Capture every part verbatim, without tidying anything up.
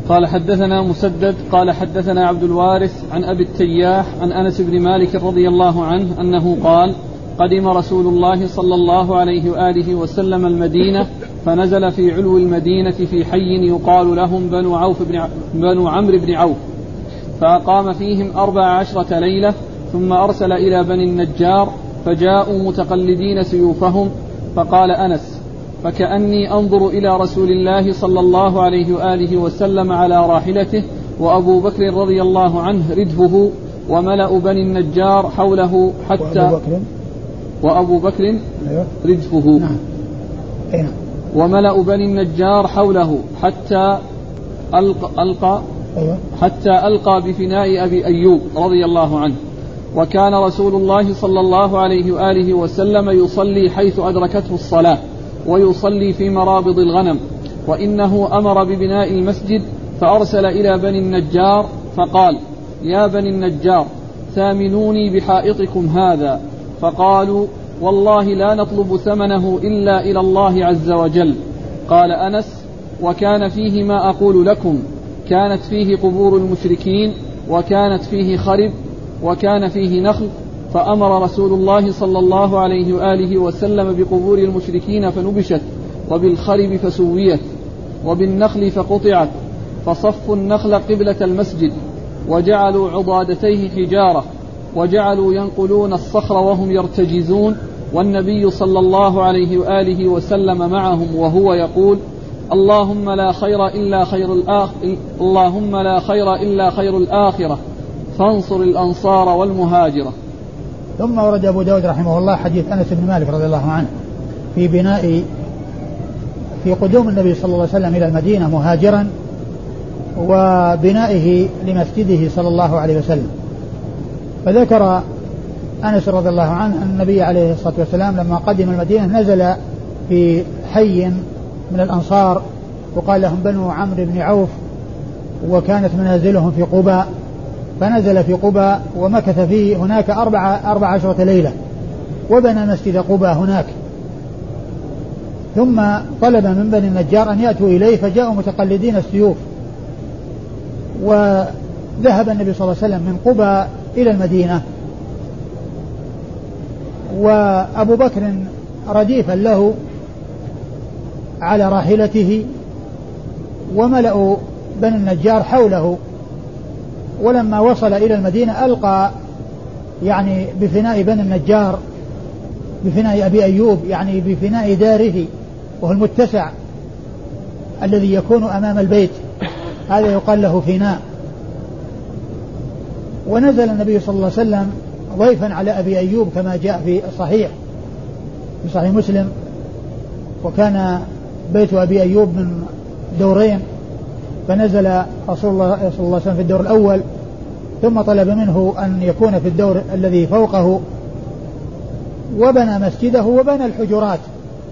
قال حدثنا مسدد قال حدثنا عبد الوارث عن أبي التياح عن أنس بن مالك رضي الله عنه أنه قال قدم رسول الله صلى الله عليه وآله وسلم المدينة فنزل في علو المدينة في حي يقال لهم بنو, عوف بن بنو عمرو بن عوف فأقام فيهم أربع عشرة ليلة ثم أرسل إلى بني النجار فجاءوا متقلدين سيوفهم. فقال أنس فكأني أنظر إلى رسول الله صلى الله عليه وآله وسلم على راحلته وأبو بكر رضي الله عنه ردفه وملأ بني النجار حوله حتى وأبو بكر ردفه وملأ بني النجار حوله حتى ألقى, ألقى حتى ألقى بفناء أبي أيوب رضي الله عنه. وكان رسول الله صلى الله عليه وآله وسلم يصلي حيث أدركته الصلاة ويصلي في مرابض الغنم. وإنه أمر ببناء المسجد فأرسل إلى بني النجار فقال يا بني النجار ثامنوني بحائطكم هذا. فقالوا والله لا نطلب ثمنه إلا إلى الله عز وجل. قال أنس وكان فيه ما أقول لكم كانت فيه قبور المشركين وكانت فيه خرب وكان فيه نخل فأمر رسول الله صلى الله عليه وآله وسلم بقبور المشركين فنبشت وبالخرب فسويت وبالنخل فقطعت فصفوا النخل قبلة المسجد وجعلوا عضادتيه حجارة وجعلوا ينقلون الصخر وهم يرتجزون والنبي صلى الله عليه وآله وسلم معهم وهو يقول اللهم لا خير إلا خير الآخرة اللهم لا خير إلا خير الآخرة فانصر الأنصار والمهاجرة. ثم ورد أبو داود رحمه الله حديث أنس بن مالك رضي الله عنه في بناء في قدوم النبي صلى الله عليه وسلم إلى المدينة مهاجرا وبنائه لمسجده صلى الله عليه وسلم. فذكر أنس رضي الله عنه أن النبي عليه الصلاة والسلام لما قدم المدينة نزل في حي من الأنصار وقال لهم بنو عمرو بن عوف وكانت منازلهم في قباء فنزل في قباء ومكث فيه هناك أربع, أربع عشرة ليلة وبنى مسجد قباء هناك. ثم طلب من بني النجار أن يأتوا إليه فجاءوا متقلدين السيوف وذهب النبي صلى الله عليه وسلم من قباء إلى المدينة وأبو بكر رديفا له على راحلته وملأ بني النجار حوله. ولما وصل إلى المدينة ألقى يعني بفناء بني النجار بفناء أبي أيوب يعني بفناء داره وهو المتسع الذي يكون أمام البيت هذا يقال له فناء. ونزل النبي صلى الله عليه وسلم ضيفا على أبي أيوب كما جاء في الصحيح في صحيح مسلم. وكان بيت أبي أيوب من دورين فنزل رسول الله صلى الله عليه وسلم في الدور الأول ثم طلب منه أن يكون في الدور الذي فوقه وبنى مسجده وبنى الحجرات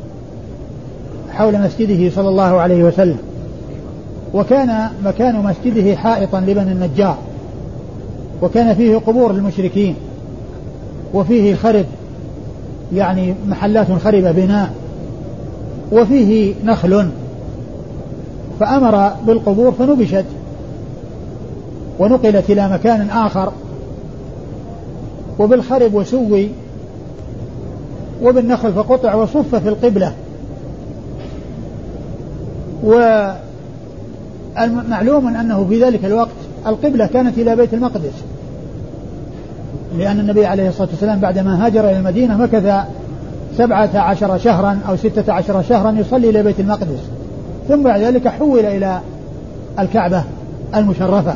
حول مسجده صلى الله عليه وسلم. وكان مكان مسجده حائطا لبني النجار وكان فيه قبور المشركين وفيه خرب يعني محلات خربة بناء وفيه نخل فأمر بالقبور فنبشت ونقلت إلى مكان آخر وبالخرب وسوي وبالنخل فقطع وصف في القبلة. ومعلوم أنه في ذلك الوقت القبلة كانت إلى بيت المقدس لأن النبي عليه الصلاة والسلام بعدما هاجر إلى المدينة مكث سبعة عشر شهرا أو ستة عشر شهرا يصلي إلى بيت المقدس ثم بعد ذلك حول إلى الكعبة المشرفة.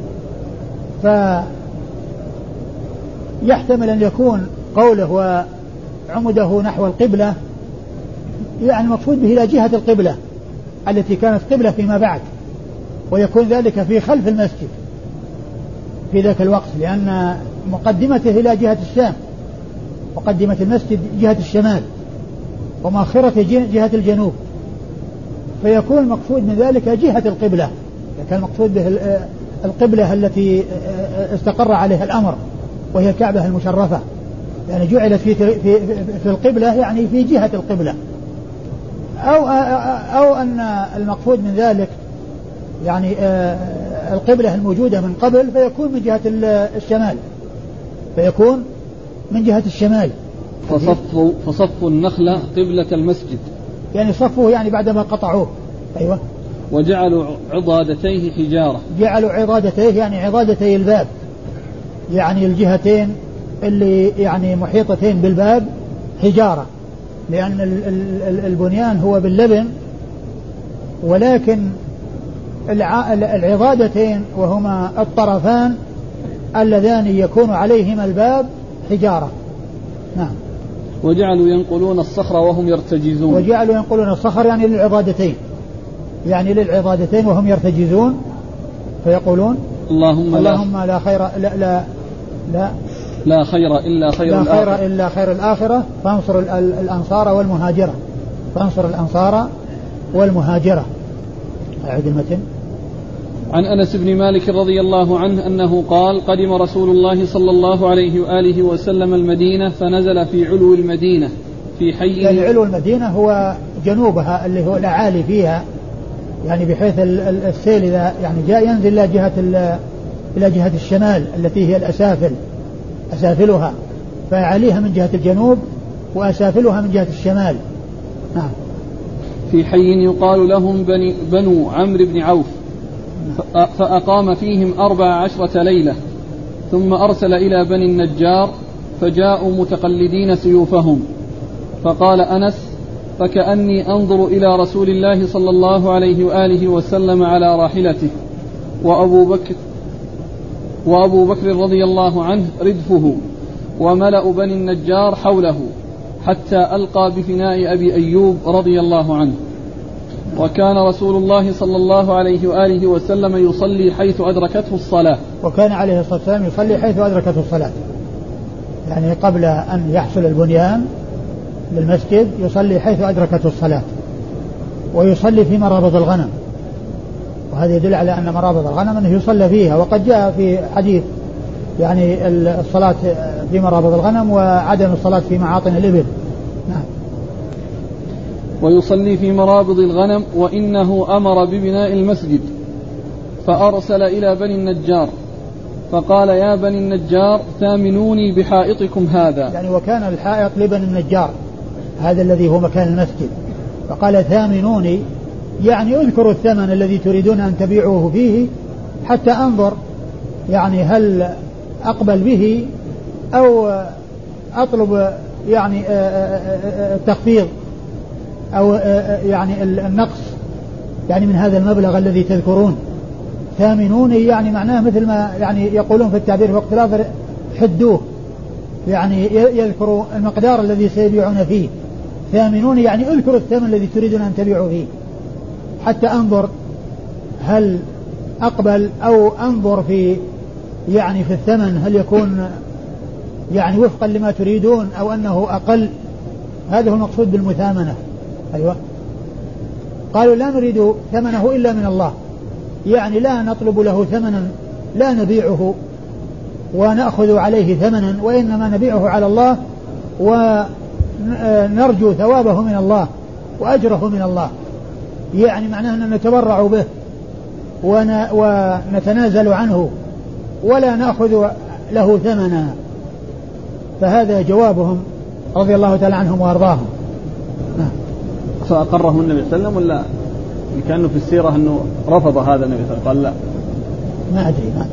فيحتمل أن يكون قوله وعمده نحو القبلة يعني المقصود به إلى جهة القبلة التي كانت قبلة فيما بعد ويكون ذلك في خلف المسجد في ذاك الوقت لأن مقدمته إلى جهة الشام مقدمة المسجد جهة الشمال ومؤخرته جهة الجنوب فيكون المقصود من ذلك جهة القبلة كان المقصود به القبلة التي استقر عليها الأمر وهي الكعبة المشرفة يعني جعلت في, في, في القبلة يعني في جهة القبلة أو, أو أن المقصود من ذلك يعني القبلة الموجودة من قبل فيكون من جهة الشمال، فيكون من جهة الشمال. فصفوا فصفوا النخلة قبلة المسجد، يعني صفوه يعني بعدما قطعوه. أيوة. وجعلوا عضادتيه حجارة، جعلوا عضادتيه يعني عضادتي الباب، يعني الجهتين اللي يعني محيطتين بالباب حجارة، لأن البنيان هو باللبن، ولكن العضادتين وهما الطرفان اللذان يكون عليهما الباب حجارة. نعم. وجعلوا ينقلون الصخر وهم يرتجزون، وجعلوا ينقلون الصخر يعني للعضادتين، يعني للعضادتين وهم يرتجزون، فيقولون اللهم, اللهم لا خير لا لا لا, لا خير إلا خير لا الآخرة خير إلا خير الآخرة فانصر الأنصار والمهاجرة، فانصر الأنصار والمهاجرة. أعد المتن. عن أنس بن مالك رضي الله عنه أنه قال: قدم رسول الله صلى الله عليه وآله وسلم المدينة فنزل في علو المدينة في حي. يعني علو المدينة هو جنوبها اللي هو الأعالي فيها، يعني بحيث السيل إذا يعني جاء ينزل إلى جهة إلى جهة الشمال التي هي الأسافل أسافلها، فأعاليها من جهة الجنوب وأسافلها من جهة الشمال. نعم. في حي يقال لهم بني بنو عمرو بن عوف، فأقام فيهم أربع عشرة ليلة، ثم أرسل إلى بني النجار فجاءوا متقلدين سيوفهم. فقال أنس: فكأني أنظر إلى رسول الله صلى الله عليه وآله وسلم على راحلته، وأبو بكر وأبو بكر رضي الله عنه ردفه، وملأ بني النجار حوله، حتى ألقى بفناء أبي أيوب رضي الله عنه. وكان رسول الله صلى الله عليه وآله وسلم يصلي حيث أدركته الصلاة. وكان عليه الصلاة والسلام يصلي حيث أدركته الصلاة، يعني قبل أن يحصل البنيان للمسجد يصلي حيث أدركته الصلاة، ويصلي في مرابض الغنم، وهذا يدل على أن مرابض الغنم أنه يصلى فيها، وقد جاء في حديث يعني الصلاة في مرابض الغنم وعدم الصلاة في معاطن الإبل. نعم. ويصلي في مرابض الغنم، وإنه أمر ببناء المسجد فأرسل إلى بني النجار فقال: يا بني النجار ثامنوني بحائطكم هذا. يعني وكان الحائط لبني النجار هذا الذي هو مكان المسجد، فقال: ثامنوني يعني اذكروا الثمن الذي تريدون أن تبيعوه فيه حتى أنظر يعني هل أقبل به أو أطلب يعني التخفيض أو يعني النقص يعني من هذا المبلغ الذي تذكرون. ثامنوني يعني معناه مثل ما يعني يقولون في التعبير في وقت الآخر حدوه، يعني يذكروا المقدار الذي سيبيعون فيه. ثامنوني يعني اذكروا الثمن الذي تريدون أن تبيعوا فيه حتى أنظر هل أقبل أو أنظر في يعني في الثمن هل يكون يعني وفقا لما تريدون أو أنه أقل. هذا هو المقصود بالمثامنة. أيوة. قالوا: لا نريد ثمنه إلا من الله، يعني لا نطلب له ثمنا لا نبيعه ونأخذ عليه ثمنا، وإنما نبيعه على الله ونرجو ثوابه من الله وأجره من الله، يعني معناه أن نتبرع به ونتنازل عنه ولا نأخذ له ثمنا. فهذا جوابهم رضي الله تعالى عنهم وأرضاهم. فأقره النبي صلى الله عليه وسلم ولا كأنه في السيرة أنه رفض هذا النبي صلى الله عليه وسلم؟ قال لا، ما أدري ما أدري.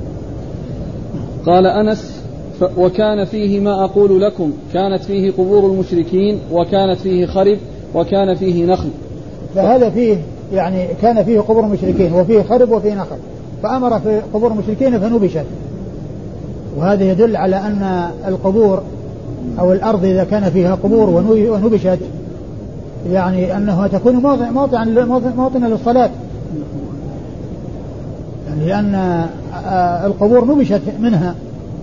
قال أنس: وكان فيه ما أقول لكم، كانت فيه قبور المشركين وكانت فيه خرب وكان فيه نخل. فهذا فيه يعني كان فيه قبور المشركين وفيه خرب وفيه نخل، فأمر في قبور المشركين فنبشت، وهذا يدل على أن القبور أو الأرض إذا كان فيها قبور ونبشت يعني أنها تكون موطنا موطنا للصلاة، يعني لأن القبور نبشت منها،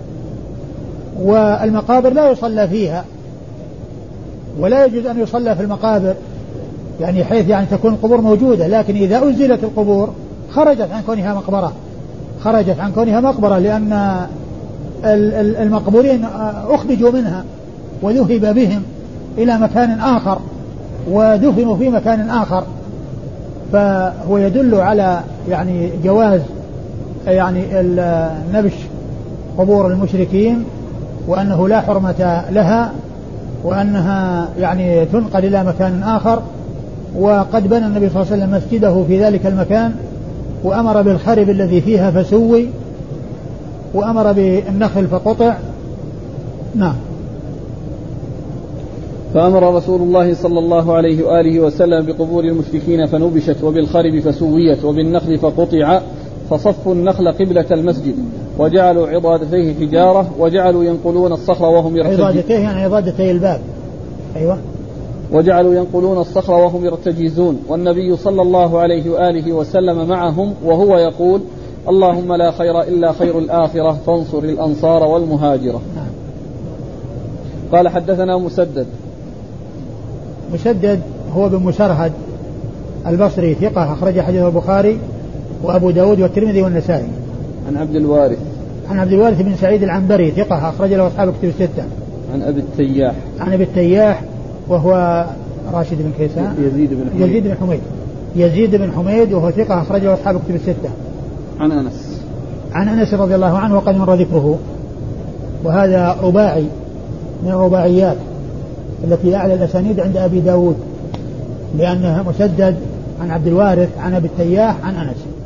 والمقابر لا يصلى فيها ولا يجوز أن يصلى في المقابر، يعني حيث يعني تكون القبور موجودة، لكن إذا أزلت القبور خرجت عن كونها مقبرة خرجت عن كونها مقبرة لأن المقبورين أخرجوا منها وذهب بهم إلى مكان آخر ودفنوا في مكان آخر، فهو يدل على يعني جواز يعني نبش قبور المشركين، وأنه لا حرمة لها، وأنها يعني تنقل إلى مكان آخر. وقد بنى النبي صلى الله عليه وسلم مسجده في ذلك المكان، وأمر بالخرب الذي فيها فسوي، وأمر بالنخل فقطع. نعم. فأمر رسول الله صلى الله عليه وآله وسلم بقبور المشركين فنبشت، وبالخرب فسويت، وبالنخل فقطع، فصفوا النخل قبلة المسجد، وجعلوا عضادتيه حجارة، وجعلوا ينقلون الصخر وهم يرتجزون. عضادتيه يعني عضادتي الباب. أيوة. وجعلوا ينقلون الصخر وهم يرتجزون، والنبي صلى الله عليه وآله وسلم معهم، وهو يقول: اللهم لا خير إلا خير الآخرة فانصر الأنصار والمهاجرة. نعم. قال: حدثنا مسدد. مسدد هو بن مسرهد البصري، ثقة، أخرج حديثه البخاري وأبو داود والترمذي والنسائي. عن عبد الوارث. عن عبد الوارث بن سعيد العنبري، ثقة، أخرج له أصحاب كتب الستة. عن أبي التياح. عن أبي التياح وهو راشد بن كيسان. يزيد بن حميد. يزيد بن حميد. يزيد بن حميد وهو ثقة، أخرج له أصحاب كتب الستة. عن أنس. عن أنس رضي الله عنه وقد مر ذكره. وهذا رباعي من الرباعيات التي أعلى الأسانيد عند أبي داود، لأنها مسدد عن عبد الوارث عن أبي التياح عن أنس.